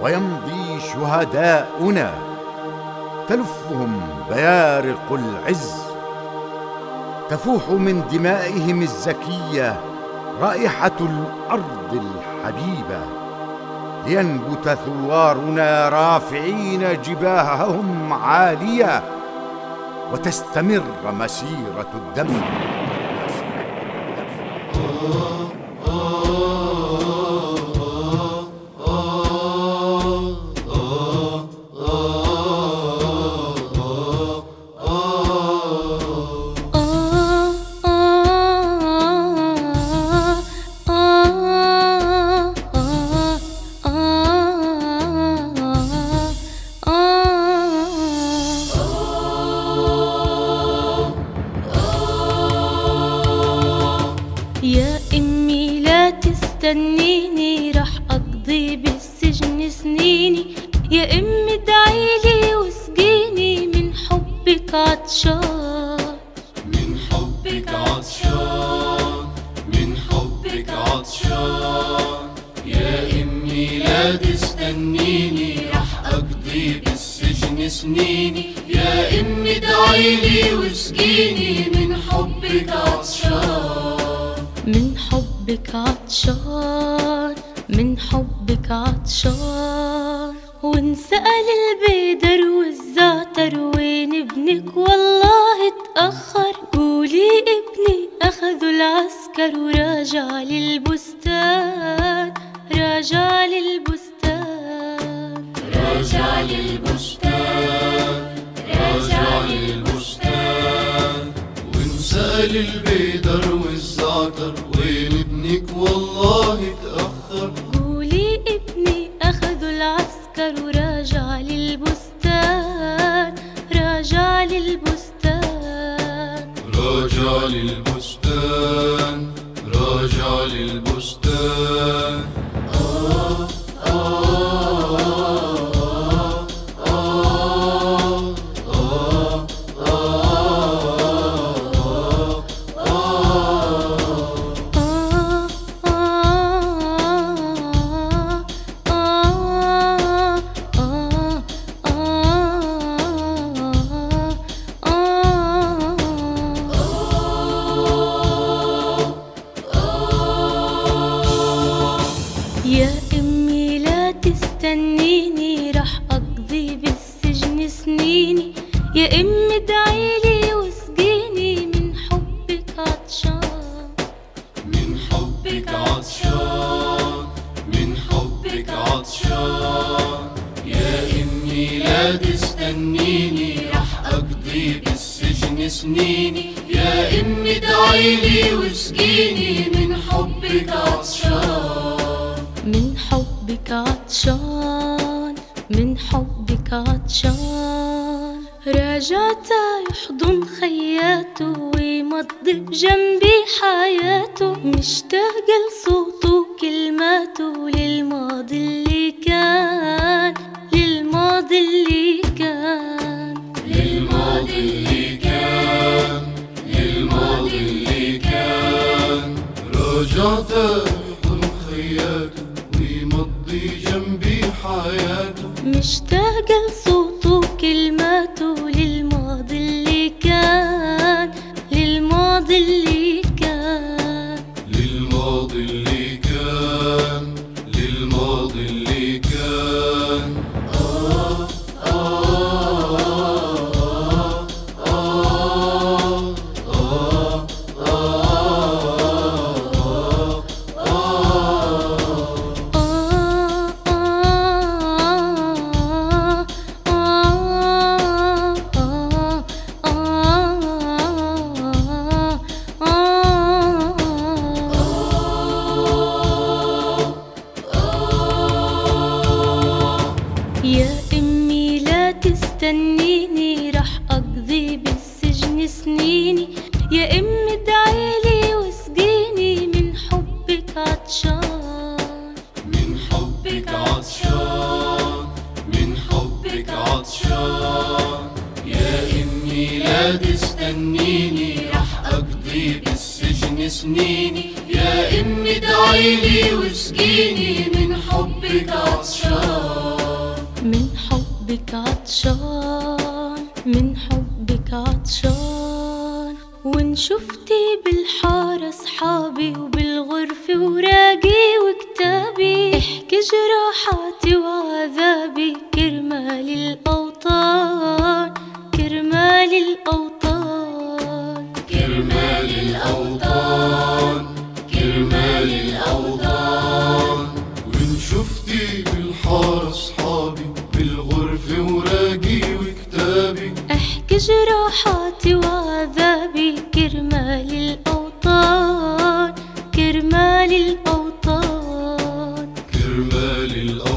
ويمضي شهداؤنا تلفهم بيارق العز، تفوح من دمائهم الزكية رائحة الأرض الحبيبة، لينبت ثوارنا رافعين جباههم عالية، وتستمر مسيرة الدم. يا أمي لا تستنيني، رح أقضي بالسجن سنيني. يا أمي ادعيلي واسقيني، من حبك عطشان، من حبك عطشان، من حبك عطشان. يا أمي لا تستنيني، رح أقضي بالسجن سنيني. يا أمي ادعيلي واسقيني، من حبك عطشان، من حبك عطشان، من حبك عطشان. وانسأل البيدر والزعتر وين ابنك والله اتأخر. قولي ابني أخذوا العسكر وراجع للبستان، راجع للبستان، راجع للبستان، راجع للبستان. وانسأل البيدر والزعتر وين ابنك والله اتأخر. قولي ابني أخذوا العسكر وراجع للبستان، راجع للبستان، راجع للبستان، راجع للبستان. يا أمي لا تستنيني، رح أقضي بالسجن سنيني. يا أمي ادعيلي واسقيني، من حبك عطشان، من حبك عطشان، من حبك عطشان. يا أمي لا تستنيني، رح أقضي بالسجن سنيني. يا أمي ادعيلي واسقيني، من حبك عطشان، من حبك عطشان، من حبك عطشان. راجعت يحضن خياته ويمضي بجنبي حياته، مشتاق لصوته وكلماته للماضي اللي كان، للماضي اللي كان، للماضي اللي كان، للماضي اللي كان. رجعت يحضن خياته ويمضي جنبي حياته، مشتاق لصوته وكلماته للماضي اللي كان، للماضي اللي كان، للماضي اللي كان، للماضي اللي كان. يا أمي لا تستنيني، رح أقضي بالسجن سنيني. يا أمي ادعيلي واسقيني، من حبك عطشان، من حبك عطشان، من حبك عطشان. يا أمي لا تستنيني، رح أقضي بالسجن سنيني. يا أمي ادعيلي واسقيني، من حبك عطشان. عطشان، من حبك عطشان. وإن شفتي بالحارة صحابي وبالغرفة وراقي وكتابي، احكي جراحاتي وعذابي كرمال الأوطان، كرمال الأوطان، كرمال الأوطان، كرمال الأوطان. وإن شفتي بالحارة صحابي بالغرفة وراقي وكتابي، احكي جراحاتي وعذابي كرمال الأوطان، كرمال الأوطان، كرمال الأوطان.